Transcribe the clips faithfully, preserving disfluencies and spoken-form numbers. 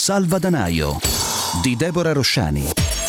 Salvadanaio di Deborah Rosciani.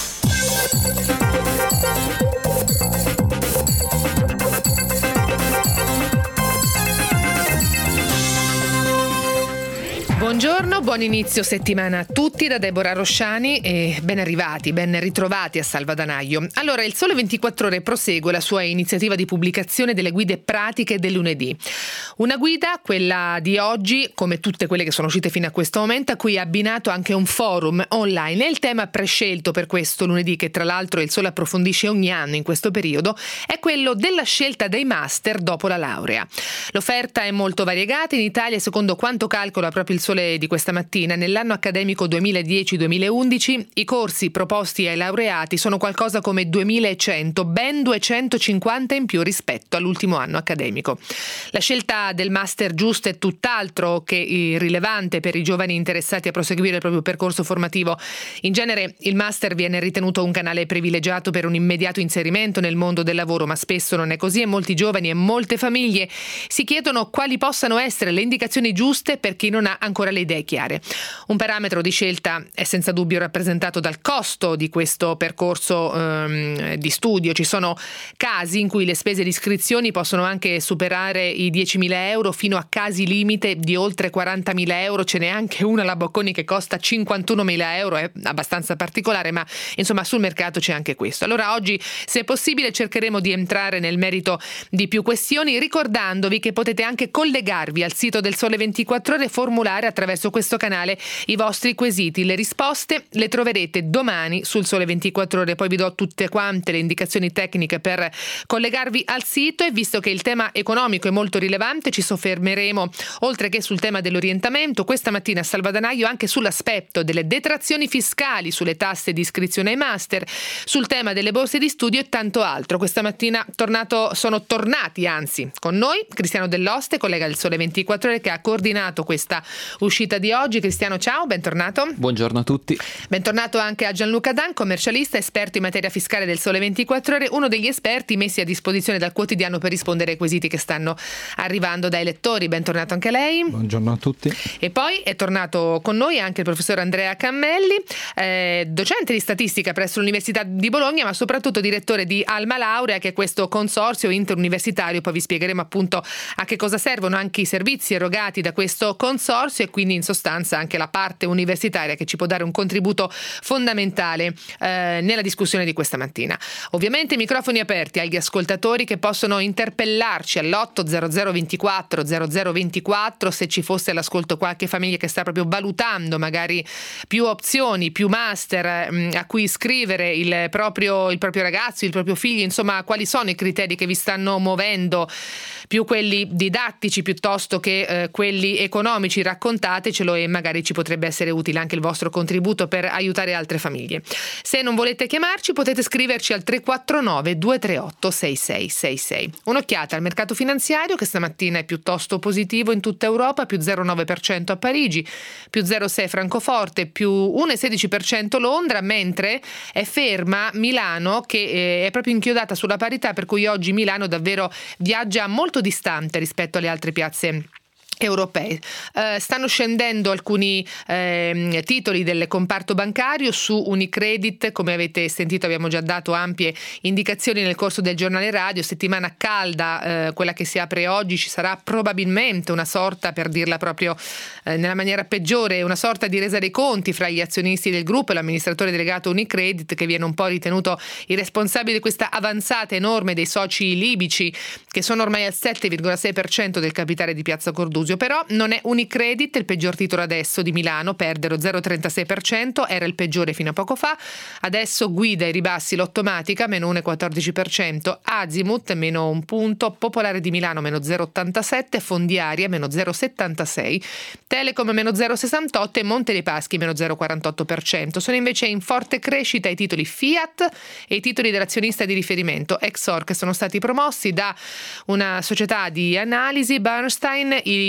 Buongiorno, buon inizio settimana a tutti da Deborah Rosciani e ben arrivati, ben ritrovati a Salvadanaio. Allora, il Sole ventiquattro Ore prosegue la sua iniziativa di pubblicazione delle guide pratiche del lunedì. Una guida, quella di oggi, come tutte quelle che sono uscite fino a questo momento, a cui è abbinato anche un forum online. E il tema prescelto per questo lunedì, che tra l'altro il Sole approfondisce ogni anno in questo periodo, è quello della scelta dei master dopo la laurea. L'offerta è molto variegata in Italia, secondo quanto calcola proprio il Sole di questa mattina. Nell'anno accademico duemiladieci duemilaundici i corsi proposti ai laureati sono qualcosa come duemilacento, ben duecentocinquanta in più rispetto all'ultimo anno accademico. La scelta del master giusto è tutt'altro che rilevante per i giovani interessati a proseguire il proprio percorso formativo. In genere il master viene ritenuto un canale privilegiato per un immediato inserimento nel mondo del lavoro, ma spesso non è così e molti giovani e molte famiglie si chiedono quali possano essere le indicazioni giuste per chi non ha ancora le idee chiare. Un parametro di scelta è senza dubbio rappresentato dal costo di questo percorso ehm, di studio. Ci sono casi in cui le spese di iscrizioni possono anche superare i diecimila euro, fino a casi limite di oltre quarantamila euro. Ce n'è anche una alla Bocconi che costa cinquantunomila euro, è abbastanza particolare, ma insomma sul mercato c'è anche questo. Allora oggi, se è possibile, cercheremo di entrare nel merito di più questioni, ricordandovi che potete anche collegarvi al sito del Sole ventiquattro Ore e formulare attraverso questo canale i vostri quesiti. Le risposte le troverete domani sul Sole ventiquattro Ore. Poi vi do tutte quante le indicazioni tecniche per collegarvi al sito, e visto che il tema economico è molto rilevante, ci soffermeremo, oltre che sul tema dell'orientamento, questa mattina a Salvadanaio anche sull'aspetto delle detrazioni fiscali sulle tasse di iscrizione ai master, sul tema delle borse di studio e tanto altro. Questa mattina tornato, sono tornati anzi con noi Cristiano Dell'Oste, collega del Sole ventiquattro Ore, che ha coordinato questa uscita di oggi. Cristiano, ciao, bentornato. Buongiorno a tutti. Bentornato anche a Gianluca Dan, commercialista, esperto in materia fiscale del Sole ventiquattro Ore, uno degli esperti messi a disposizione dal quotidiano per rispondere ai quesiti che stanno arrivando dai lettori. Bentornato anche a lei. Buongiorno a tutti. E poi è tornato con noi anche il professor Andrea Cammelli, eh, docente di statistica presso l'Università di Bologna, ma soprattutto direttore di Alma Laurea, che è questo consorzio interuniversitario. Poi vi spiegheremo appunto a che cosa servono anche i servizi erogati da questo consorzio, e quindi in sostanza anche la parte universitaria che ci può dare un contributo fondamentale eh, nella discussione di questa mattina. Ovviamente microfoni aperti agli ascoltatori che possono interpellarci all'otto zero zero ventiquattro zero zero ventiquattro se ci fosse all'ascolto qualche famiglia che sta proprio valutando magari più opzioni, più master mh, a cui iscrivere il proprio, il proprio ragazzo, il proprio figlio. Insomma, quali sono i criteri che vi stanno muovendo, più quelli didattici piuttosto che eh, quelli economici? Raccontatecelo e magari ci potrebbe essere utile anche il vostro contributo per aiutare altre famiglie. Se non volete chiamarci, potete scriverci al tre quattro nove due tre otto sei sei sei sei. Un'occhiata al mercato finanziario, che stamattina è piuttosto positivo in tutta Europa, più zero virgola nove per cento a Parigi, più zero virgola sei Francoforte, più uno virgola sedici per cento Londra, mentre è ferma Milano, che eh, è proprio inchiodata sulla parità, per cui oggi Milano davvero viaggia molto distante rispetto alle altre piazze europee. Uh, stanno scendendo alcuni eh, titoli del comparto bancario. Su Unicredit, come avete sentito, abbiamo già dato ampie indicazioni nel corso del giornale radio. Settimana calda, eh, quella che si apre oggi. Ci sarà probabilmente una sorta, per dirla proprio eh, nella maniera peggiore, una sorta di resa dei conti fra gli azionisti del gruppo e l'amministratore delegato Unicredit, che viene un po' ritenuto il responsabile di questa avanzata enorme dei soci libici, che sono ormai al sette virgola sei per cento del capitale di Piazza Cordusio. Però non è Unicredit il peggior titolo adesso di Milano, perde lo zero virgola trentasei per cento, era il peggiore fino a poco fa. Adesso guida i ribassi l'Ottomatica, meno uno virgola quattordici per cento, Azimut meno un punto, Popolare di Milano meno zero virgola ottantasette, Fondiaria meno zero virgola settantasei, Telecom meno zero virgola sessantotto e Monte dei Paschi meno zero virgola quarantotto per cento. Sono invece in forte crescita i titoli Fiat e i titoli dell'azionista di riferimento Exor, che sono stati promossi da una società di analisi, Bernstein. I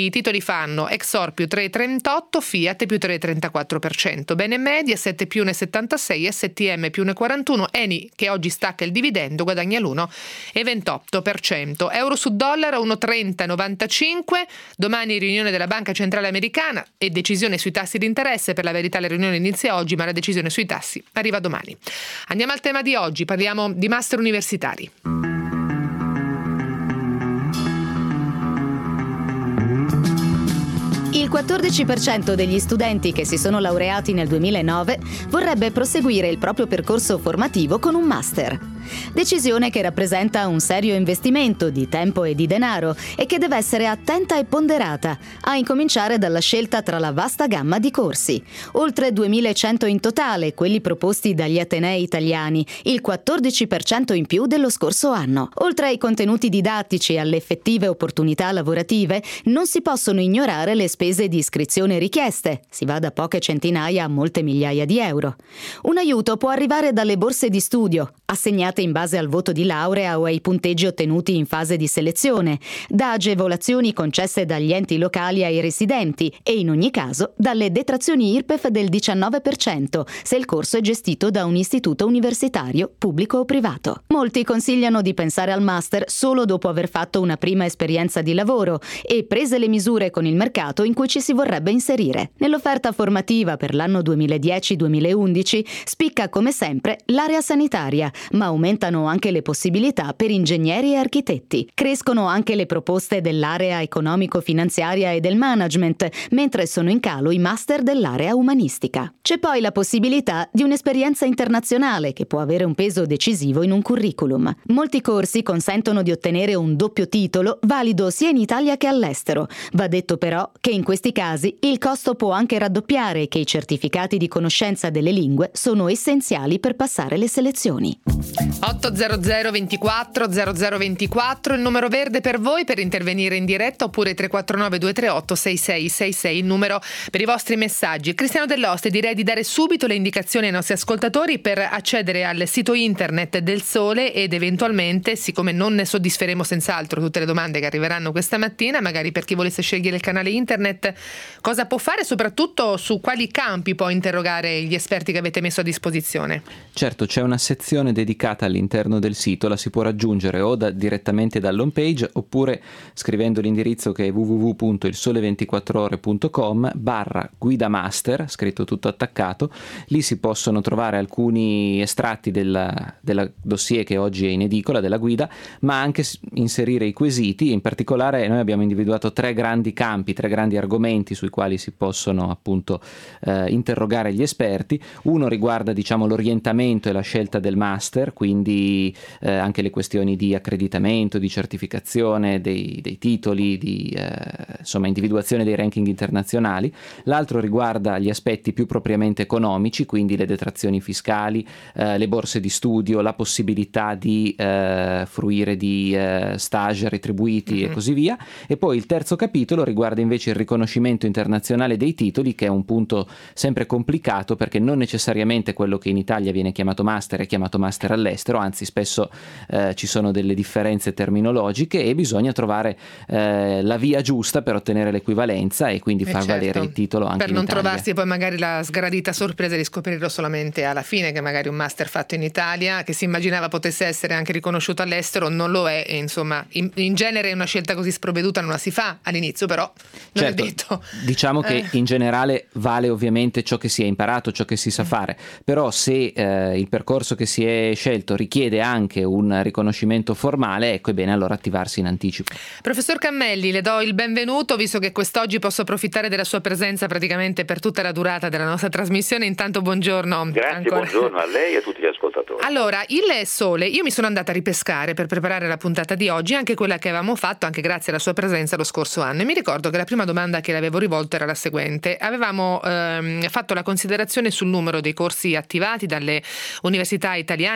i titoli fanno Exor più tre virgola trentotto, Fiat più tre virgola trentaquattro per cento, bene Mediaset più uno virgola settantasei, S T M più uno virgola quarantuno, Eni che oggi stacca il dividendo guadagna l'uno virgola ventotto per cento. Euro su dollaro uno virgola trenta novantacinque, domani riunione della Banca Centrale Americana e decisione sui tassi di interesse. Per la verità la riunione inizia oggi, ma la decisione sui tassi arriva domani. Andiamo al tema di oggi, parliamo di master universitari. Il quattordici per cento degli studenti che si sono laureati nel duemilanove vorrebbe proseguire il proprio percorso formativo con un master. Decisione che rappresenta un serio investimento di tempo e di denaro e che deve essere attenta e ponderata, a incominciare dalla scelta tra la vasta gamma di corsi. Oltre duemilacento in totale, quelli proposti dagli atenei italiani, il quattordici per cento in più dello scorso anno. Oltre ai contenuti didattici e alle effettive opportunità lavorative, non si possono ignorare le spese di iscrizione richieste, si va da poche centinaia a molte migliaia di euro. Un aiuto può arrivare dalle borse di studio, assegnate in base al voto di laurea o ai punteggi ottenuti in fase di selezione, da agevolazioni concesse dagli enti locali ai residenti e in ogni caso dalle detrazioni I R P E F del diciannove per cento se il corso è gestito da un istituto universitario pubblico o privato. Molti consigliano di pensare al master solo dopo aver fatto una prima esperienza di lavoro e prese le misure con il mercato in cui ci si vorrebbe inserire. Nell'offerta formativa per l'anno duemiladieci duemilaundici spicca come sempre l'area sanitaria, ma aumentano anche le possibilità per ingegneri e architetti. Crescono anche le proposte dell'area economico-finanziaria e del management, mentre sono in calo i master dell'area umanistica. C'è poi la possibilità di un'esperienza internazionale che può avere un peso decisivo in un curriculum. Molti corsi consentono di ottenere un doppio titolo valido sia in Italia che all'estero. Va detto però che in questi casi il costo può anche raddoppiare e che i certificati di conoscenza delle lingue sono essenziali per passare le selezioni. otto zero zero ventiquattro zero zero ventiquattro il numero verde per voi per intervenire in diretta, oppure tre quattro nove due tre otto sei sei sei sei il numero per i vostri messaggi. Cristiano Dell'Oste, direi di dare subito le indicazioni ai nostri ascoltatori per accedere al sito internet del Sole ed eventualmente, siccome non ne soddisferemo senz'altro tutte le domande che arriveranno questa mattina, magari per chi volesse scegliere il canale internet cosa può fare, soprattutto su quali campi può interrogare gli esperti che avete messo a disposizione. Certo, c'è una sezione dedicata all'interno del sito, la si può raggiungere o da, direttamente dall'home page oppure scrivendo l'indirizzo che è w w w punto il sole ventiquattro ore punto com barra guida master, scritto tutto attaccato. Lì si possono trovare alcuni estratti della, della dossier che oggi è in edicola, della guida, ma anche inserire i quesiti. In particolare noi abbiamo individuato tre grandi campi, tre grandi argomenti sui quali si possono appunto eh, interrogare gli esperti. Uno riguarda diciamo l'orientamento e la scelta del master, quindi eh, anche le questioni di accreditamento, di certificazione dei, dei titoli, di eh, insomma individuazione dei ranking internazionali. L'altro riguarda gli aspetti più propriamente economici, quindi le detrazioni fiscali, eh, le borse di studio, la possibilità di eh, fruire di eh, stage retribuiti mm-hmm. e così via. E poi il terzo capitolo riguarda invece il riconoscimento internazionale dei titoli, che è un punto sempre complicato perché non necessariamente quello che in Italia viene chiamato master è chiamato master all'estero, anzi spesso eh, ci sono delle differenze terminologiche e bisogna trovare eh, la via giusta per ottenere l'equivalenza e quindi eh far certo. valere il titolo anche per in non Italia. Trovarsi poi magari la sgradita sorpresa di scoprirlo solamente alla fine, che magari un master fatto in Italia che si immaginava potesse essere anche riconosciuto all'estero non lo è, e insomma in, in genere una scelta così sprovveduta non la si fa all'inizio, però non certo, è detto. Diciamo che eh. in generale vale ovviamente ciò che si è imparato, ciò che si sa fare, però se eh, il percorso che si è scelto richiede anche un riconoscimento formale, ecco, è bene allora attivarsi in anticipo. Professor Cammelli, le do il benvenuto, visto che quest'oggi posso approfittare della sua presenza praticamente per tutta la durata della nostra trasmissione. Intanto buongiorno. Grazie, ancora. Buongiorno a lei e a tutti gli ascoltatori. Allora, il Sole, io mi sono andata a ripescare per preparare la puntata di oggi, anche quella che avevamo fatto, anche grazie alla sua presenza lo scorso anno, e mi ricordo che la prima domanda che le avevo rivolto era la seguente. Avevamo ehm, fatto la considerazione sul numero dei corsi attivati dalle università italiane, ma non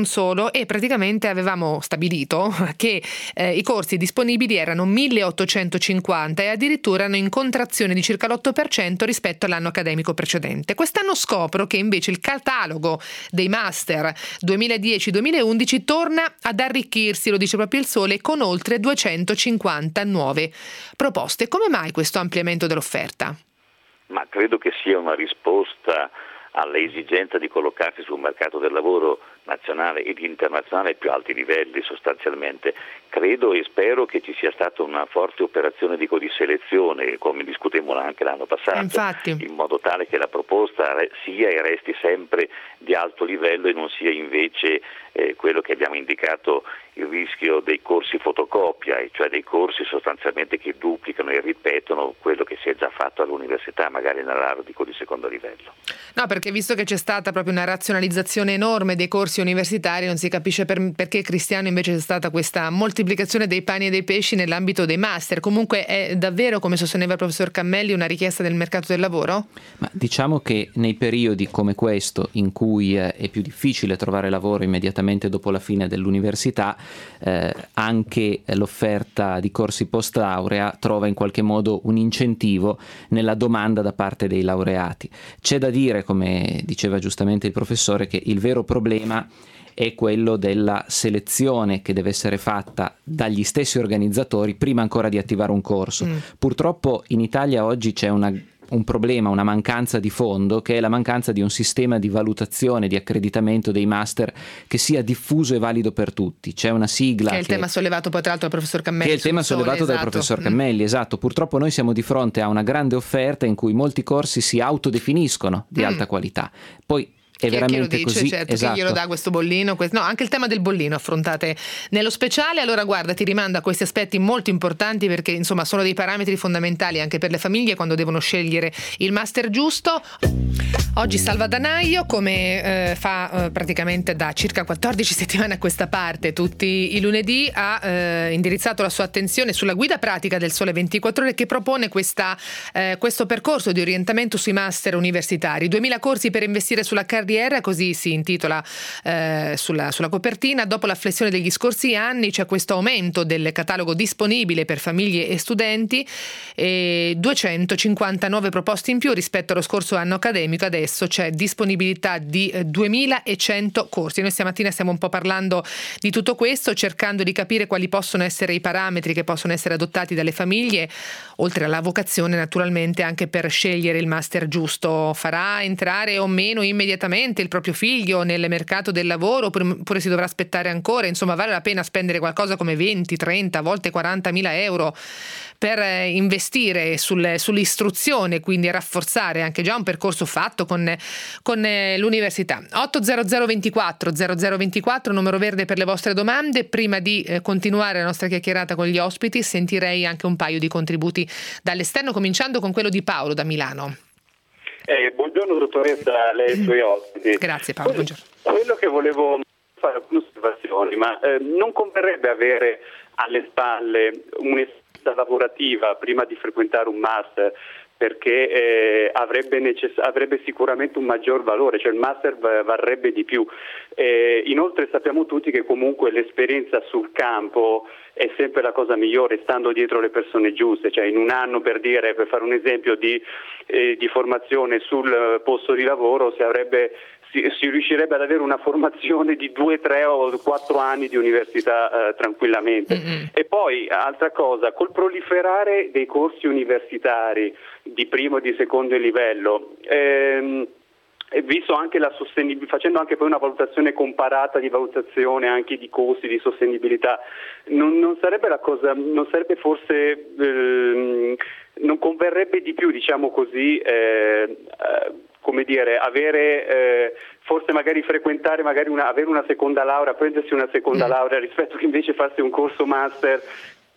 non solo, e praticamente avevamo stabilito che eh, i corsi disponibili erano milleottocentocinquanta e addirittura erano in contrazione di circa l'otto per cento rispetto all'anno accademico precedente. Quest'anno scopro che invece il catalogo dei master duemiladieci duemilaundici torna ad arricchirsi, lo dice proprio il Sole, con oltre duecentocinquanta nuove proposte. Come mai questo ampliamento dell'offerta? Ma credo che sia una risposta all'esigenza di collocarsi sul mercato del lavoro nazionale ed internazionale ai più alti livelli sostanzialmente. Credo e spero che ci sia stata una forte operazione dico, di selezione, come discutemmo anche l'anno passato, Infatti. in modo tale che la proposta sia e resti sempre di alto livello e non sia invece eh, quello che abbiamo indicato, il rischio dei corsi fotocopia, cioè dei corsi sostanzialmente che duplicano e ripetono quello che si è già fatto all'università, magari nell'area di secondo livello. No, perché visto che c'è stata proprio una razionalizzazione enorme dei corsi universitari, non si capisce per, perché Cristiano invece c'è stata questa moltiplicazione dei pani e dei pesci nell'ambito dei master. Comunque è davvero, come sosteneva il professor Cammelli, una richiesta del mercato del lavoro? Ma diciamo che nei periodi come questo, in cui eh, è più difficile trovare lavoro immediatamente dopo la fine dell'università, eh, anche l'offerta di corsi post laurea trova in qualche modo un incentivo nella domanda da parte dei laureati. C'è da dire, come diceva giustamente il professore, che il vero problema è quello della selezione che deve essere fatta dagli stessi organizzatori prima ancora di attivare un corso. Mm. Purtroppo in Italia oggi c'è una un problema, una mancanza di fondo, che è la mancanza di un sistema di valutazione, di accreditamento dei master che sia diffuso e valido per tutti. C'è una sigla che è il che, tema sollevato poi tra l'altro dal professor Cammelli. che è il tema Sole, sollevato esatto. dal professor Cammelli, mm. esatto. Purtroppo noi siamo di fronte a una grande offerta in cui molti corsi si autodefiniscono di mm. alta qualità. Poi è chi, veramente chi lo dice, così, certo, esatto. Chi glielo dà questo bollino? Questo, no, anche il tema del bollino affrontate nello speciale. Allora guarda, ti rimando a questi aspetti molto importanti, perché insomma sono dei parametri fondamentali anche per le famiglie quando devono scegliere il master giusto. Oggi Salvadanaio, come eh, fa eh, praticamente da circa quattordici settimane a questa parte, tutti i lunedì, ha eh, indirizzato la sua attenzione sulla guida pratica del Sole ventiquattro Ore, che propone questa, eh, questo percorso di orientamento sui master universitari. duemila corsi per investire sulla carriera, così si intitola eh, sulla, sulla copertina. Dopo la flessione degli scorsi anni c'è questo aumento del catalogo disponibile per famiglie e studenti, e duecentocinquantanove proposte in più rispetto allo scorso anno accademico. Adesso c'è disponibilità di duemilacento corsi. Noi stamattina stiamo un po' parlando di tutto questo, cercando di capire quali possono essere i parametri che possono essere adottati dalle famiglie, oltre alla vocazione naturalmente, anche per scegliere il master giusto. Farà entrare o meno immediatamente il proprio figlio nel mercato del lavoro, oppure si dovrà aspettare ancora? Insomma, vale la pena spendere qualcosa come venti, trenta, a volte quarantamila euro per investire sul, sull'istruzione, quindi rafforzare anche già un percorso fatto con, con l'università. otto zero zero ventiquattro zero zero ventiquattro, numero verde per le vostre domande. Prima di eh, continuare la nostra chiacchierata con gli ospiti, sentirei anche un paio di contributi dall'esterno, cominciando con quello di Paolo da Milano. Eh, buongiorno dottoressa, lei e i suoi ospiti. Grazie Paolo, quello, buongiorno. Quello che volevo fare alcune osservazioni, ma eh, non converrebbe avere alle spalle un'esperienza lavorativa prima di frequentare un master, perché eh, avrebbe, necess- avrebbe sicuramente un maggior valore, cioè il master varrebbe di più. Eh, inoltre sappiamo tutti che comunque l'esperienza sul campo è sempre la cosa migliore, stando dietro le persone giuste, cioè in un anno, per dire, per fare un esempio di, eh, di formazione sul posto di lavoro, si avrebbe Si, si riuscirebbe ad avere una formazione di due, tre o quattro anni di università eh, tranquillamente. Mm-hmm. E poi, altra cosa, col proliferare dei corsi universitari di primo e di secondo livello, ehm, e visto anche la sostenibilità, facendo anche poi una valutazione comparata di valutazione anche di costi, di sostenibilità, non, non sarebbe la cosa, non sarebbe forse, ehm, non converrebbe di più, diciamo così, eh, eh, come dire, avere eh, forse magari frequentare, magari una, avere una seconda laurea, prendersi una seconda mm. laurea, rispetto che invece farsi un corso master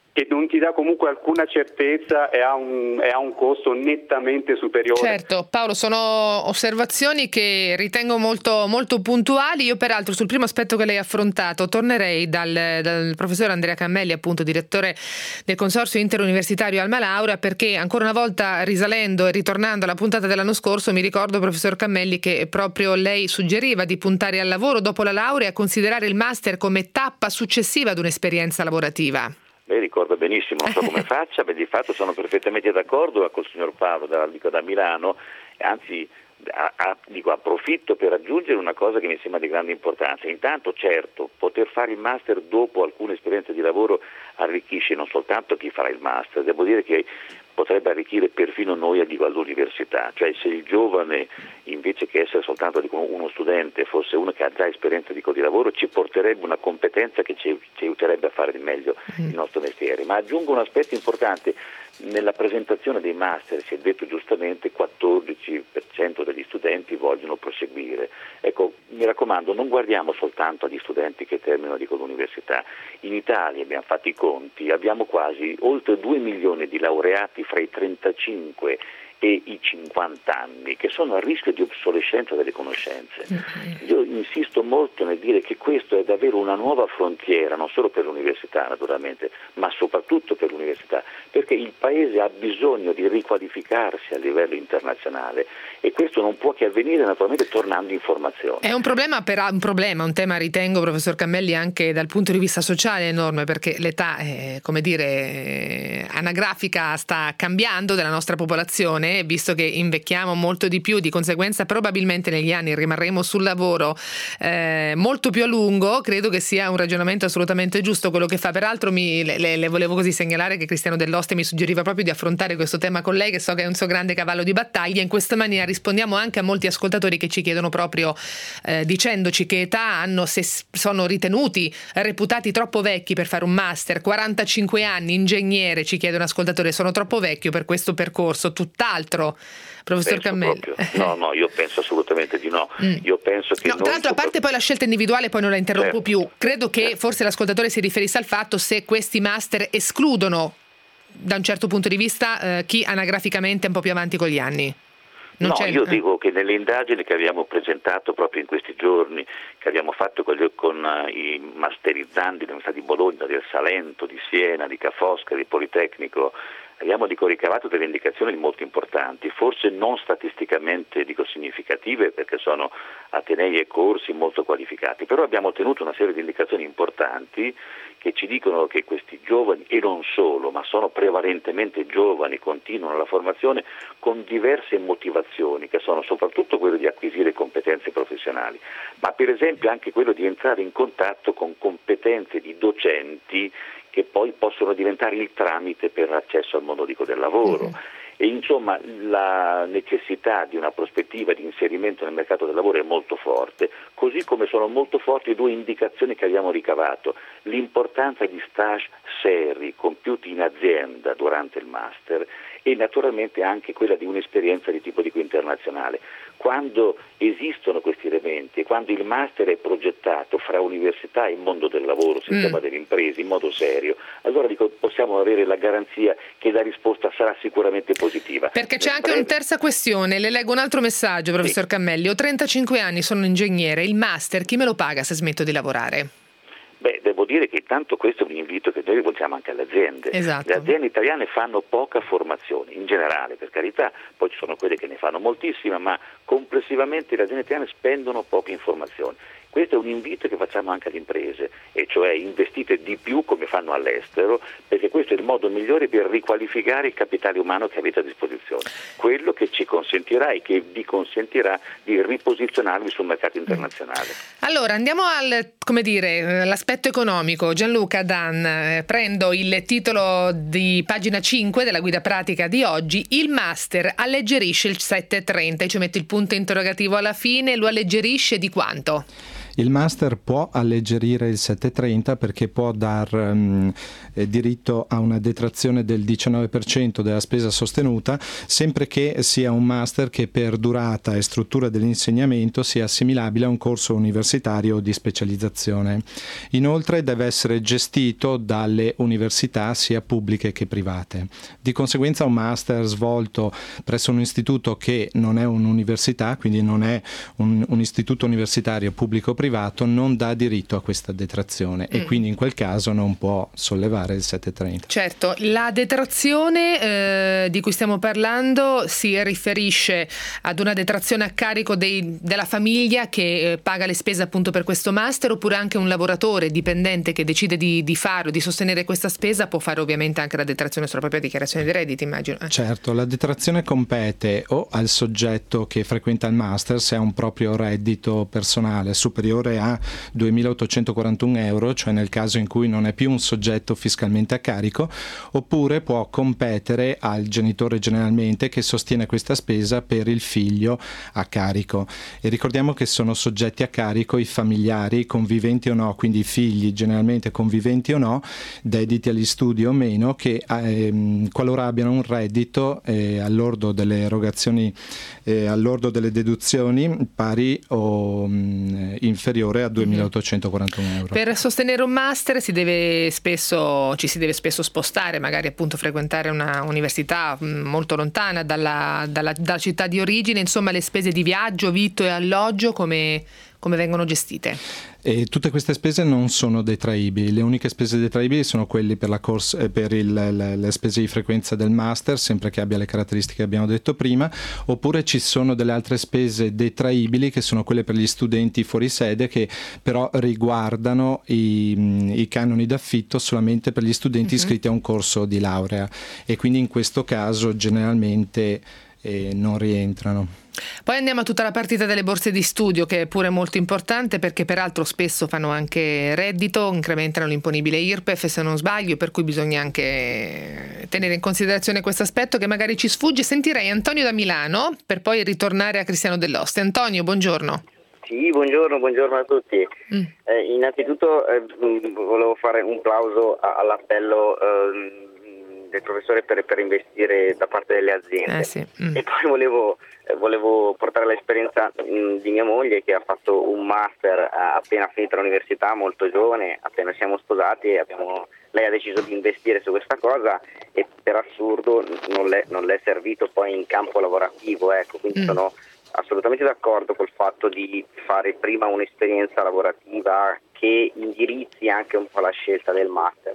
che non ti dà comunque alcuna certezza e ha un, e ha un costo nettamente superiore. Certo, Paolo, sono osservazioni che ritengo molto, molto puntuali. Io peraltro sul primo aspetto che lei ha affrontato tornerei dal, dal professor Andrea Cammelli, appunto direttore del Consorzio Interuniversitario Alma Laurea, perché ancora una volta, risalendo e ritornando alla puntata dell'anno scorso, mi ricordo, professor Cammelli, che proprio lei suggeriva di puntare al lavoro dopo la laurea e a considerare il master come tappa successiva ad un'esperienza lavorativa. Lei ricorda benissimo, non so come faccia, ma di fatto sono perfettamente d'accordo col signor Paolo da, dico, da Milano, anzi a, a, dico, approfitto per aggiungere una cosa che mi sembra di grande importanza. Intanto, certo, poter fare il master dopo alcune esperienze di lavoro arricchisce non soltanto chi farà il master, devo dire che potrebbe arricchire perfino noi dico, all'università, cioè se il giovane invece che essere soltanto dico, uno studente fosse uno che ha già esperienza dico, di lavoro, ci porterebbe una competenza che ci, ci aiuterebbe a fare di meglio il nostro mestiere. Ma aggiungo un aspetto importante: nella presentazione dei master si è detto giustamente quattordici per cento degli studenti vogliono proseguire. Ecco, mi raccomando, non guardiamo soltanto agli studenti che terminano dico, l'università. In Italia, abbiamo fatto i conti, abbiamo quasi oltre due milioni di laureati fra i trentacinque e i cinquanta anni che sono a rischio di obsolescenza delle conoscenze. Io insisto molto nel dire che questo è davvero una nuova frontiera, non solo per l'università naturalmente, ma soprattutto per l'università, perché il Paese ha bisogno di riqualificarsi a livello internazionale e questo non può che avvenire naturalmente tornando in formazione. È un problema, per, un problema, un tema ritengo, professor Cammelli, anche dal punto di vista sociale enorme, perché l'età, eh, come dire, eh, anagrafica sta cambiando della nostra popolazione, visto che invecchiamo molto di più, di conseguenza probabilmente negli anni rimarremo sul lavoro eh, molto più a lungo. Credo che sia un ragionamento assolutamente giusto quello che fa. Peraltro mi, le, le volevo così segnalare che Cristiano Dell'Oste mi suggeriva proprio di affrontare questo tema con lei, che so che è un suo grande cavallo di battaglia. In questa maniera rispondiamo anche a molti ascoltatori che ci chiedono proprio eh, dicendoci che età hanno, se sono ritenuti, reputati troppo vecchi per fare un master. Quarantacinque anni, ingegnere, ci chiede un ascoltatore, sono troppo vecchio per questo percorso, tutt'altro. Professor penso Cammelli. Proprio. No, no, io penso assolutamente di no. Mm. Io penso che no, tra l'altro, a parte poi la scelta individuale, poi non la interrompo certo. più. Credo che certo. forse l'ascoltatore si riferisse al fatto se questi master escludono, da un certo punto di vista, eh, chi anagraficamente è un po' più avanti con gli anni. Non no, c'è... io dico che nelle indagini che abbiamo presentato proprio in questi giorni, che abbiamo fatto con, gli, con uh, i masterizzanti dell'Università di Bologna, del Salento, di Siena, di Ca' Foscari, del Politecnico, abbiamo dico, ricavato delle indicazioni molto importanti, forse non statisticamente dico, significative, perché sono atenei e corsi molto qualificati, però abbiamo ottenuto una serie di indicazioni importanti che ci dicono che questi giovani, e non solo, ma sono prevalentemente giovani, continuano la formazione con diverse motivazioni, che sono soprattutto quello di acquisire competenze professionali, ma per esempio anche quello di entrare in contatto con competenze di docenti che poi possono diventare il tramite per l'accesso al mondo dico, del lavoro. Mm-hmm. E insomma la necessità di una prospettiva di inserimento nel mercato del lavoro è molto forte, così come sono molto forti due indicazioni che abbiamo ricavato: l'importanza di stage seri compiuti in azienda durante il master e naturalmente anche quella di un'esperienza di tipo dico, internazionale. Quando esistono questi elementi e quando il master è progettato fra università e mondo del lavoro, sistema mm. delle imprese, in modo serio, allora dico, possiamo avere la garanzia che la risposta sarà sicuramente positiva. Perché c'è Nel anche breve... una terza questione, le leggo un altro messaggio, professor sì. Cammelli. Ho trentacinque anni, sono ingegnere, il master chi me lo paga se smetto di lavorare? Beh, devo dire che intanto questo è un invito che noi rivolgiamo anche alle aziende. Esatto. Le aziende italiane fanno poca formazione, in generale, per carità, poi ci sono quelle che ne fanno moltissima, ma complessivamente le aziende italiane spendono poca informazione. Questo è un invito che facciamo anche alle imprese, e cioè investite di più come fanno all'estero, perché questo è il modo migliore per riqualificare il capitale umano che avete a disposizione, quello che ci consentirà e che vi consentirà di riposizionarvi sul mercato internazionale. Allora andiamo al, come dire, l'aspetto economico. Gianluca Dan, eh, prendo il titolo di pagina cinque della guida pratica di oggi: il master alleggerisce il sette trenta, e ci metto il punto interrogativo alla fine. Lo alleggerisce di quanto? Il master può alleggerire il settecentotrenta perché può dar um, eh, diritto a una detrazione del diciannove per cento della spesa sostenuta, sempre che sia un master che per durata e struttura dell'insegnamento sia assimilabile a un corso universitario di specializzazione. Inoltre deve essere gestito dalle università sia pubbliche che private. Di conseguenza un master svolto presso un istituto che non è un'università, quindi non è un, un istituto universitario pubblico o privato, non dà diritto a questa detrazione mm. e quindi in quel caso non può sollevare il settecentotrenta. Certo, la detrazione eh, di cui stiamo parlando si riferisce ad una detrazione a carico dei, della famiglia che eh, paga le spese appunto per questo master, oppure anche un lavoratore dipendente che decide di, di farlo, di sostenere questa spesa, può fare ovviamente anche la detrazione sulla propria dichiarazione dei redditi, immagino. Eh. Certo, la detrazione compete o al soggetto che frequenta il master se ha un proprio reddito personale superiore a duemilaottocentoquarantuno euro, cioè nel caso in cui non è più un soggetto fiscalmente a carico, oppure può competere al genitore generalmente che sostiene questa spesa per il figlio a carico. E ricordiamo che sono soggetti a carico i familiari, conviventi o no, quindi i figli generalmente conviventi o no, dediti agli studi o meno, che ehm, qualora abbiano un reddito eh, all'ordo delle erogazioni, eh, all'ordo delle deduzioni pari o mh, inferiore a duemilaottocentoquarantuno euro. Per sostenere un master si deve spesso, ci si deve spesso spostare, magari appunto frequentare una università molto lontana dalla, dalla, dalla città di origine, insomma le spese di viaggio, vitto e alloggio come, come vengono gestite? E tutte queste spese non sono detraibili, le uniche spese detraibili sono quelle per, la corsa, per il, le, le spese di frequenza del master, sempre che abbia le caratteristiche che abbiamo detto prima, oppure ci sono delle altre spese detraibili che sono quelle per gli studenti fuori sede, che però riguardano i, i canoni d'affitto solamente per gli studenti uh-huh. iscritti a un corso di laurea, e quindi in questo caso generalmente eh, non rientrano. Poi andiamo a tutta la partita delle borse di studio, che è pure molto importante perché peraltro spesso fanno anche reddito, incrementano l'imponibile I R P E F se non sbaglio, per cui bisogna anche tenere in considerazione questo aspetto che magari ci sfugge. Sentirei Antonio da Milano per poi ritornare a Cristiano Dell'Oste. Antonio, buongiorno. Sì, buongiorno, buongiorno a tutti. Mm. Eh, innanzitutto eh, volevo fare un plauso all'appello eh, del professore per, per investire da parte delle aziende. Eh sì. mm. E poi volevo, eh, volevo portare l'esperienza mh, di mia moglie, che ha fatto un master eh, appena finita l'università, molto giovane, appena siamo sposati, e abbiamo, lei ha deciso di investire su questa cosa e per assurdo non le, non le è servito poi in campo lavorativo, ecco, quindi mm. sono assolutamente d'accordo col fatto di fare prima un'esperienza lavorativa che indirizzi anche un po' la scelta del master.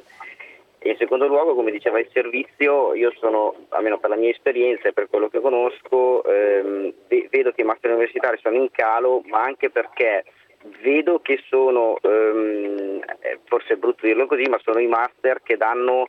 E in secondo luogo, come diceva il servizio, io sono, almeno per la mia esperienza e per quello che conosco, ehm, vedo che i master universitari sono in calo, ma anche perché vedo che sono, ehm, forse è brutto dirlo così, ma sono i master che danno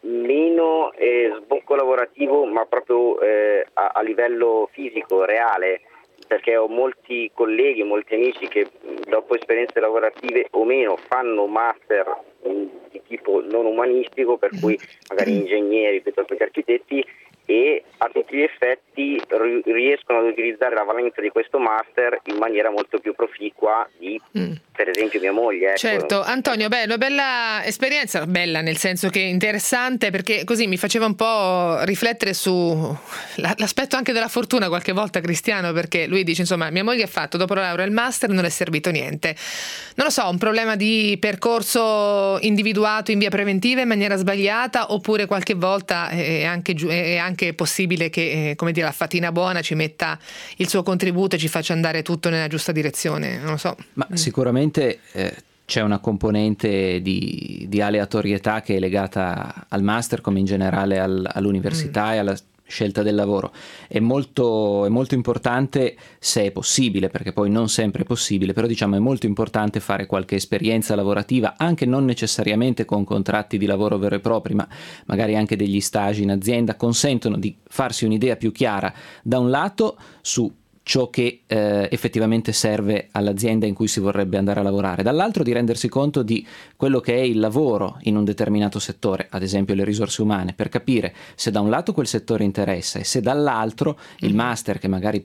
meno eh, sbocco lavorativo, ma proprio eh, a, a livello fisico, reale, perché ho molti colleghi, molti amici che dopo esperienze lavorative o meno fanno master di tipo non umanistico, per cui magari ingegneri piuttosto che architetti, e a tutti gli effetti riescono ad utilizzare la valenza di questo master in maniera molto più proficua di mm. per esempio mia moglie. Ecco. Certo, Antonio, beh, una bella esperienza, bella nel senso che interessante, perché così mi faceva un po' riflettere su l'aspetto anche della fortuna qualche volta, Cristiano, perché lui dice insomma mia moglie ha fatto dopo la laurea il master, non è servito niente, non lo so, un problema di percorso individuato in via preventiva in maniera sbagliata, oppure qualche volta è anche, è anche possibile che eh, come dire, la fatina buona ci metta il suo contributo e ci faccia andare tutto nella giusta direzione, non lo so. Ma mm. sicuramente eh, c'è una componente di, di aleatorietà che è legata al master, come in generale al, all'università mm. e alla scelta del lavoro. È molto, è molto importante, se è possibile, perché poi non sempre è possibile, però diciamo è molto importante fare qualche esperienza lavorativa, anche non necessariamente con contratti di lavoro vero e propri, ma magari anche degli stage in azienda, consentono di farsi un'idea più chiara da un lato su ciò che eh, effettivamente serve all'azienda in cui si vorrebbe andare a lavorare, dall'altro di rendersi conto di quello che è il lavoro in un determinato settore, ad esempio le risorse umane, per capire se da un lato quel settore interessa e se dall'altro il master, che magari poi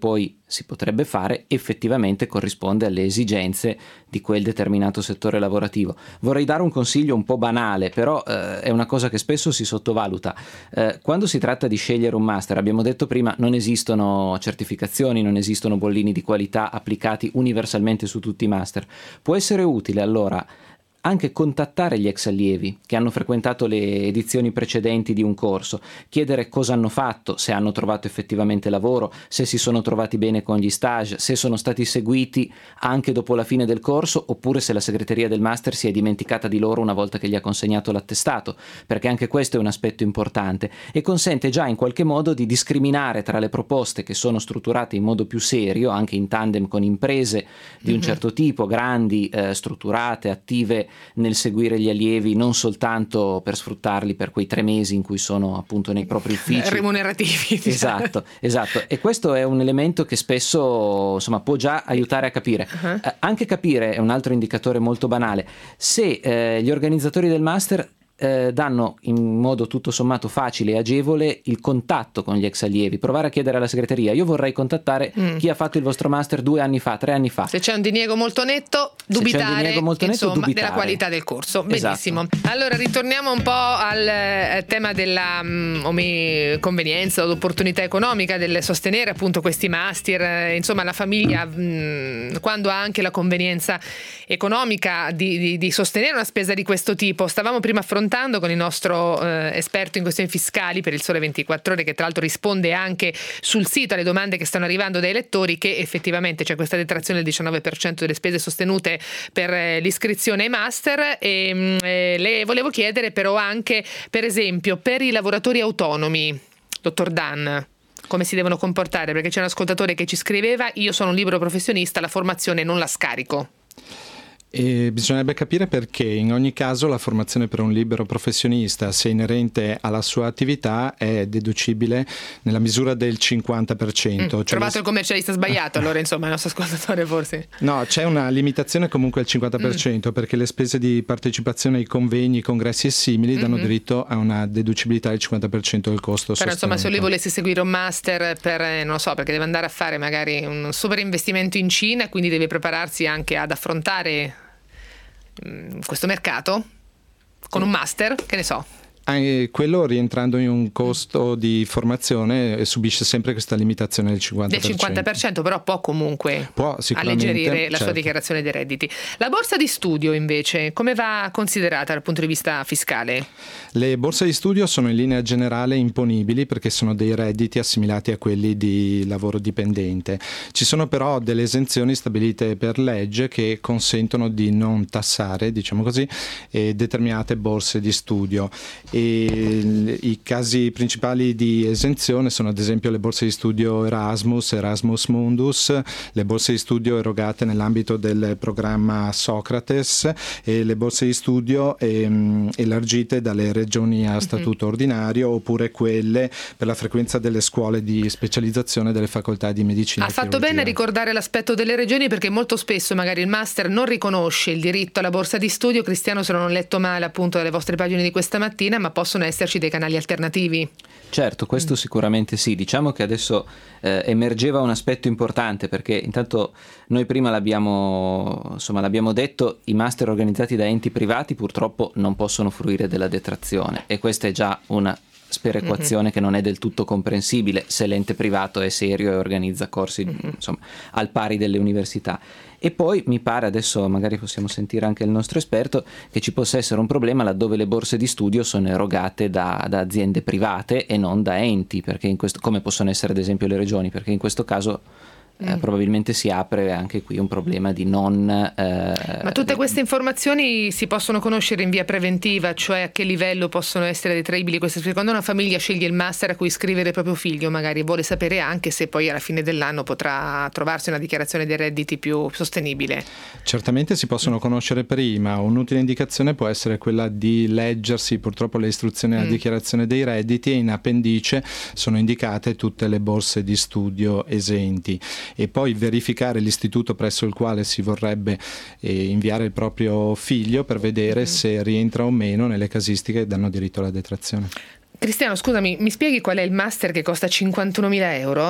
si potrebbe fare effettivamente corrisponde alle esigenze di quel determinato settore lavorativo. Vorrei dare un consiglio un po' banale, però eh, è una cosa che spesso si sottovaluta. Eh, quando si tratta di scegliere un master, abbiamo detto prima, non esistono certificazioni, non esistono bollini di qualità applicati universalmente su tutti i master. Può essere utile allora anche contattare gli ex allievi che hanno frequentato le edizioni precedenti di un corso, chiedere cosa hanno fatto, se hanno trovato effettivamente lavoro, se si sono trovati bene con gli stage, se sono stati seguiti anche dopo la fine del corso, oppure se la segreteria del master si è dimenticata di loro una volta che gli ha consegnato l'attestato, perché anche questo è un aspetto importante e consente già in qualche modo di discriminare tra le proposte che sono strutturate in modo più serio, anche in tandem con imprese di un certo tipo, grandi, eh, strutturate, attive nel seguire gli allievi, non soltanto per sfruttarli per quei tre mesi in cui sono appunto nei propri uffici remunerativi. Esatto, esatto. E questo è un elemento che spesso insomma può già aiutare a capire. Uh-huh. Eh, anche capire è un altro indicatore molto banale. Se eh, gli organizzatori del master Eh, danno in modo tutto sommato facile e agevole il contatto con gli ex allievi, provare a chiedere alla segreteria: io vorrei contattare mm. chi ha fatto il vostro master due anni fa, tre anni fa. Se c'è un diniego molto netto, dubitare, diniego molto netto, insomma, dubitare della qualità del corso. Benissimo. Esatto. Allora ritorniamo un po' al eh, tema della mh, convenienza o l'opportunità economica del sostenere appunto questi master, eh, insomma la famiglia mh, quando ha anche la convenienza economica di, di, di sostenere una spesa di questo tipo. Stavamo prima affrontando con il nostro eh, esperto in questioni fiscali per il Sole ventiquattro Ore, che tra l'altro risponde anche sul sito alle domande che stanno arrivando dai lettori, che effettivamente c'è questa detrazione del diciannove per cento delle spese sostenute per eh, l'iscrizione ai master. E eh, le volevo chiedere però anche, per esempio, per i lavoratori autonomi, dottor Dan, come si devono comportare? Perché c'è un ascoltatore che ci scriveva: io sono un libero professionista, la formazione non la scarico. E bisognerebbe capire perché in ogni caso la formazione per un libero professionista, se inerente alla sua attività, è deducibile nella misura del cinquanta per cento. Mm, cioè trovato le... il commercialista sbagliato allora, insomma, il nostro ascoltatore forse. No, c'è una limitazione comunque al cinquanta per cento mm. perché le spese di partecipazione ai convegni, congressi e simili mm-hmm. danno diritto a una deducibilità del cinquanta per cento del costo però sostenuto. Insomma, se lui volesse seguire un master per, non lo so, perché deve andare a fare magari un super investimento in Cina, quindi deve prepararsi anche ad affrontare questo mercato con un master, che ne so. Eh, quello, rientrando in un costo di formazione, subisce sempre questa limitazione del cinquanta per cento. Del cinquanta per cento, però può comunque può, alleggerire la certo. sua dichiarazione dei redditi. La borsa di studio invece, come va considerata dal punto di vista fiscale? Le borse di studio sono in linea generale imponibili perché sono dei redditi assimilati a quelli di lavoro dipendente. Ci sono però delle esenzioni stabilite per legge che consentono di non tassare, diciamo così, eh, determinate borse di studio. E i casi principali di esenzione sono ad esempio le borse di studio Erasmus, Erasmus Mundus, le borse di studio erogate nell'ambito del programma Socrates e le borse di studio ehm, elargite dalle regioni a statuto mm-hmm. ordinario, oppure quelle per la frequenza delle scuole di specializzazione delle facoltà di medicina. Ha fatto bene a ricordare l'aspetto delle regioni, perché molto spesso magari il master non riconosce il diritto alla borsa di studio. Cristiano, se non ho letto male appunto dalle vostre pagine di questa mattina, ma possono esserci dei canali alternativi. Certo, questo mm. sicuramente sì. Diciamo che adesso eh, emergeva un aspetto importante, perché intanto noi prima l'abbiamo, insomma, l'abbiamo detto, i master organizzati da enti privati purtroppo non possono fruire della detrazione, e questa è già una sperequazione mm-hmm. che non è del tutto comprensibile se l'ente privato è serio e organizza corsi mm-hmm. insomma, al pari delle università. E poi mi pare, adesso magari possiamo sentire anche il nostro esperto, che ci possa essere un problema laddove le borse di studio sono erogate da, da aziende private e non da enti, perché in questo, come possono essere ad esempio le regioni, perché in questo caso Eh, probabilmente si apre anche qui un problema di non eh, ma tutte queste informazioni si possono conoscere in via preventiva, cioè a che livello possono essere detraibili queste spese? Quando una famiglia sceglie il master a cui iscrivere il proprio figlio, magari vuole sapere anche se poi alla fine dell'anno potrà trovarsi una dichiarazione dei redditi più sostenibile. Certamente si possono conoscere prima. Un'utile indicazione può essere quella di leggersi purtroppo le istruzioni alla mm. dichiarazione dei redditi, e in appendice sono indicate tutte le borse di studio esenti, e poi verificare l'istituto presso il quale si vorrebbe eh, inviare il proprio figlio per vedere mm. se rientra o meno nelle casistiche che danno diritto alla detrazione. Cristiano, scusami, mi spieghi qual è il master che costa cinquantunomila euro?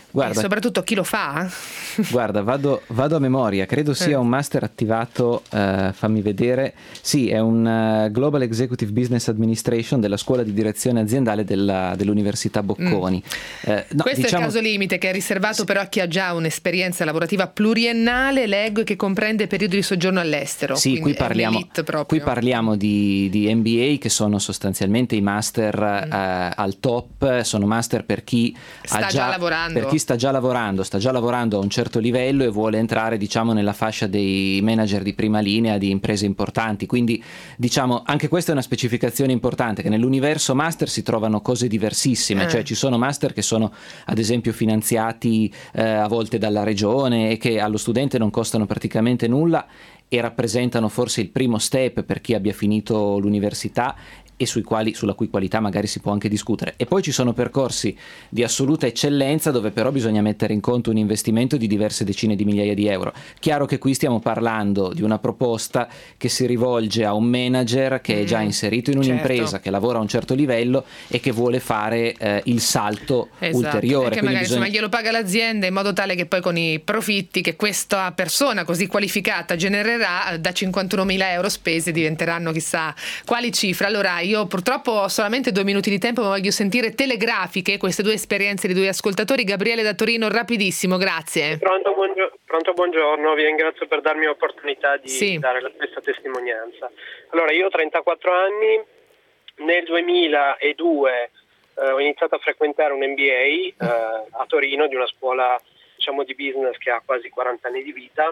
Guarda, e soprattutto chi lo fa? Guarda, vado, vado a memoria, credo sia un master attivato, uh, fammi vedere, sì, è un uh, Global Executive Business Administration della scuola di direzione aziendale della, dell'Università Bocconi. Mm. Eh, no, Questo diciamo... è il caso limite, che è riservato però a chi ha già un'esperienza lavorativa pluriennale, leggo, e che comprende periodi di soggiorno all'estero. Sì, qui parliamo, qui parliamo di, di M B A, che sono sostanzialmente i master mm. uh, al top, sono master per chi sta ha già, già lavorando. Per chi sta già lavorando, sta già lavorando a un certo livello e vuole entrare, diciamo, nella fascia dei manager di prima linea di imprese importanti. Quindi, diciamo, anche questa è una specificazione importante, che nell'universo master si trovano cose diversissime, eh. cioè ci sono master che sono ad esempio finanziati eh, a volte dalla regione e che allo studente non costano praticamente nulla e rappresentano forse il primo step per chi abbia finito l'università e sui quali, sulla cui qualità magari si può anche discutere. E poi ci sono percorsi di assoluta eccellenza dove però bisogna mettere in conto un investimento di diverse decine di migliaia di euro. Chiaro che qui stiamo parlando di una proposta che si rivolge a un manager che mm, è già inserito in un'impresa, certo, che lavora a un certo livello e che vuole fare eh, il salto, esatto, ulteriore. E che magari bisogna... insomma, glielo paga l'azienda in modo tale che poi con i profitti che questa persona così qualificata genererà, da cinquantunomila euro spese diventeranno chissà quali cifre. Allora io purtroppo ho solamente due minuti di tempo, ma voglio sentire telegrafiche queste due esperienze di due ascoltatori. Gabriele da Torino, rapidissimo, grazie. Pronto, buongio- pronto buongiorno, vi ringrazio per darmi l'opportunità di sì. dare la stessa testimonianza. Allora, io ho trentaquattro anni, nel duemiladue eh, ho iniziato a frequentare un M B A eh, a Torino, di una scuola, diciamo, di business che ha quasi quaranta anni di vita.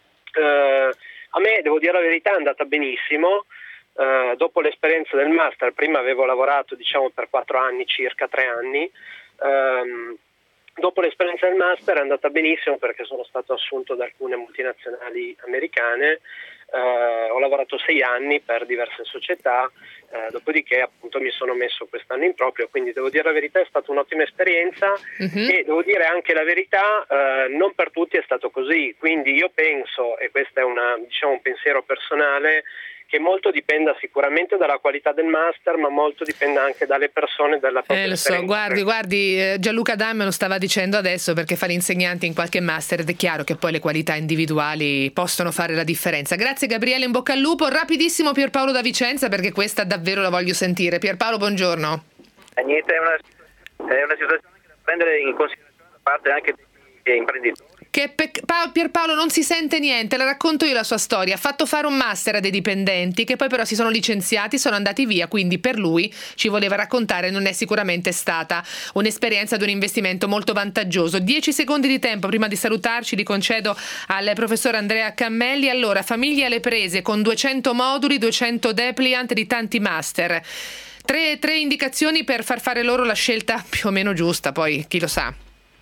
Eh, a me, devo dire la verità, è andata benissimo. Uh, dopo l'esperienza del master, prima avevo lavorato diciamo per quattro anni, circa tre anni, um, dopo l'esperienza del master è andata benissimo perché sono stato assunto da alcune multinazionali americane, uh, ho lavorato sei anni per diverse società, uh, dopodiché appunto mi sono messo quest'anno in proprio, quindi devo dire la verità, è stata un'ottima esperienza mm-hmm. e devo dire anche la verità, uh, non per tutti è stato così, quindi io penso, e questo è una, diciamo, un pensiero personale, che molto dipenda sicuramente dalla qualità del master, ma molto dipende anche dalle persone, dalla propria eh, lo so, guardi, guardi, Gianluca Damme lo stava dicendo adesso, perché fa l'insegnante in qualche master ed è chiaro che poi le qualità individuali possono fare la differenza. Grazie Gabriele, in bocca al lupo. Rapidissimo Pierpaolo da Vicenza, perché questa davvero la voglio sentire. Pierpaolo, buongiorno. Eh, niente, è una, è una situazione da prendere in considerazione da parte anche degli imprenditori. Che pe- Pierpaolo non si sente niente, la racconto io la sua storia. Ha fatto fare un master a dei dipendenti che poi però si sono licenziati, sono andati via, quindi per lui ci voleva raccontare, non è sicuramente stata un'esperienza di un investimento molto vantaggioso. Dieci secondi di tempo prima di salutarci li concedo al professor Andrea Cammelli. Allora, famiglie alle prese con duecento moduli, duecento depliant di tanti master. Tre, tre indicazioni per far fare loro la scelta più o meno giusta, poi chi lo sa.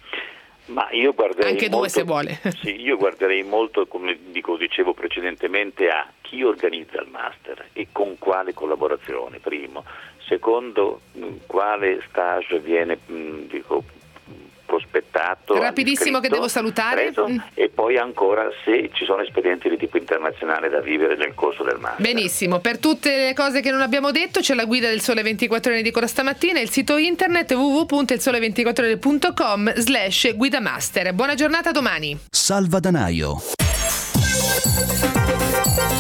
Ma io guarderei anche due molto, se vuole. Sì, io guarderei molto, come dico, dicevo precedentemente, a chi organizza il master e con quale collaborazione, primo. Secondo, quale stage viene dico, prospettato. Rapidissimo, che devo salutare. Preso, mm. E poi ancora se ci sono esperienze di tipo internazionale da vivere nel corso del master. Benissimo, per tutte le cose che non abbiamo detto c'è la guida del Sole ventiquattro Ore, dico stamattina, il sito internet w w w punto il sole ventiquattro ore punto com slash guida master. Buona giornata, domani. Salvadanaio.